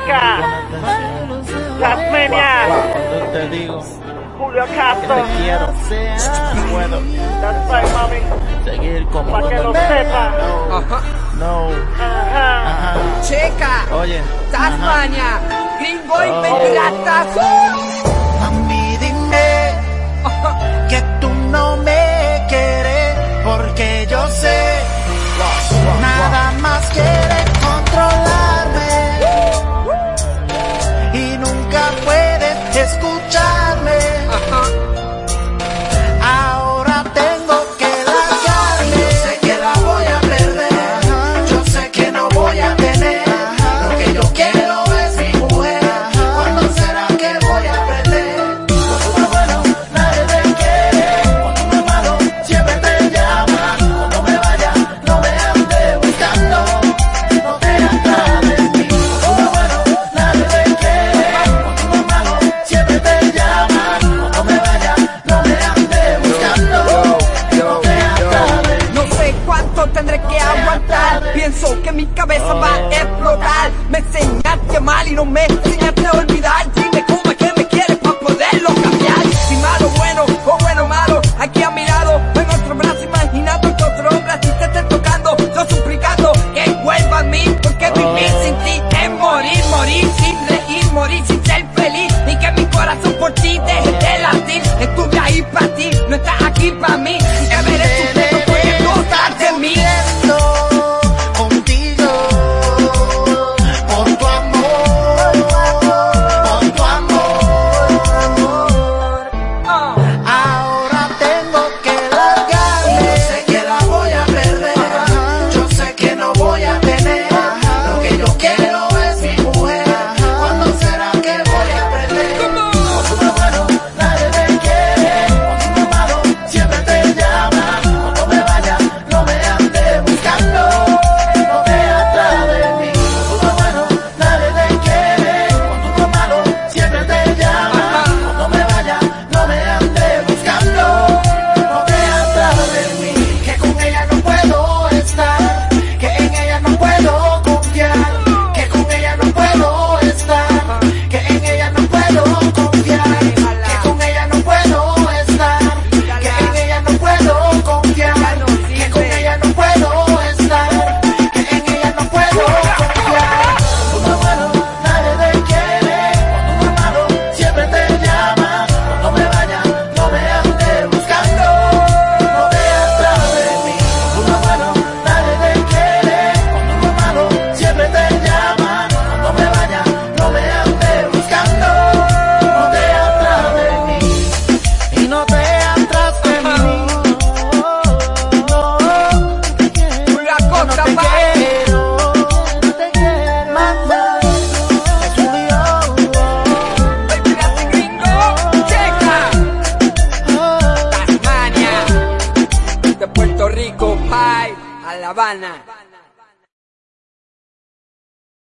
Checa, Tasmania, Cuando te digo Julio que Castro. te quiero, no puedo That's right, mami. seguir como Pa' que lo sepa. No, Ajá. ajá. Checa, Oye, Tasmania, gringo y Oh. pirata. Mami, dime que tú no me quieres, porque yo sé, nada más quieres controlarme y nunca puedes escucharme. Ahora tengo que largarme. Yo sé que la voy a perder, yo sé que no voy a tener lo que yo quiero es mi mujer. ¿Cuándo será que voy a aprender? Cuando uno es bueno, nadie te quiere. Cuando uno es malo, siempre te llama. Cuando me vaya, no me andes buscando, no te atrás de mí. Cuando uno es bueno, nadie te quiere. Cuando uno es malo, siempre te llama. Cuando me vaya, no me andes buscando, no te atrás de mí. No sé cuánto tendré que aguantar. Pienso que mi cabeza va a explotar. Me enseñaste mal y no me enseñaste a olvidar. Dime cómo es que me quieres para poderlo cambiar. Si malo bueno o bueno malo, aquí a mi lado, en otro brazo imaginando que otro hombre a ti te esté tocando. Yo suplicando que vuelva a mí, porque vivir sin ti es morir, morir sin reír, morir sin ser feliz. Y que mi corazón por ti deje de latir. Estuve ahí para ti, no estás aquí para mí. Y que merezco un porque gustas de mí. Contigo, por tu amor, por tu amor. Ahora tengo que largarme. Yo sé que la voy a perder, yo sé que no voy a tener lo que yo quiero es mi mujer. ¿Cuándo será que voy a aprender? Cuando uno es bueno, nadie te quiere. Cuando uno es malo, siempre te llama. Cuando me vaya, no me andes buscando, no te atrás de mí. Cuando uno es bueno, nadie te quiere. Cuando uno es malo, siempre te llama. Cuando me vaya, no me andes buscando, no te atrás de mí. Que con ella no puedo estar, que en ella no puedo confiar, que con ella no puedo estar, que en ella no puedo confiar, que con ella no puedo estar, que en ella no puedo confiar, que con ella no puedo estar, que en ella no puedo confiar. Cuando uno es bueno, nadie te quiere. Cuando uno es malo, siempre te llama. Cuando me vaya, no me andes buscando, no te atrás de mí. Cuando uno es bueno, nadie te quiere. Cuando uno es malo, siempre te llama. Cuando me vaya, no me andes buscando, no te atrás de mí. Y no te atrás de mí. La cosa No te va. quiero, no te quiero más. El pirata gringo, Checa, Tasmania, de Puerto Rico, Pai, a La Habana.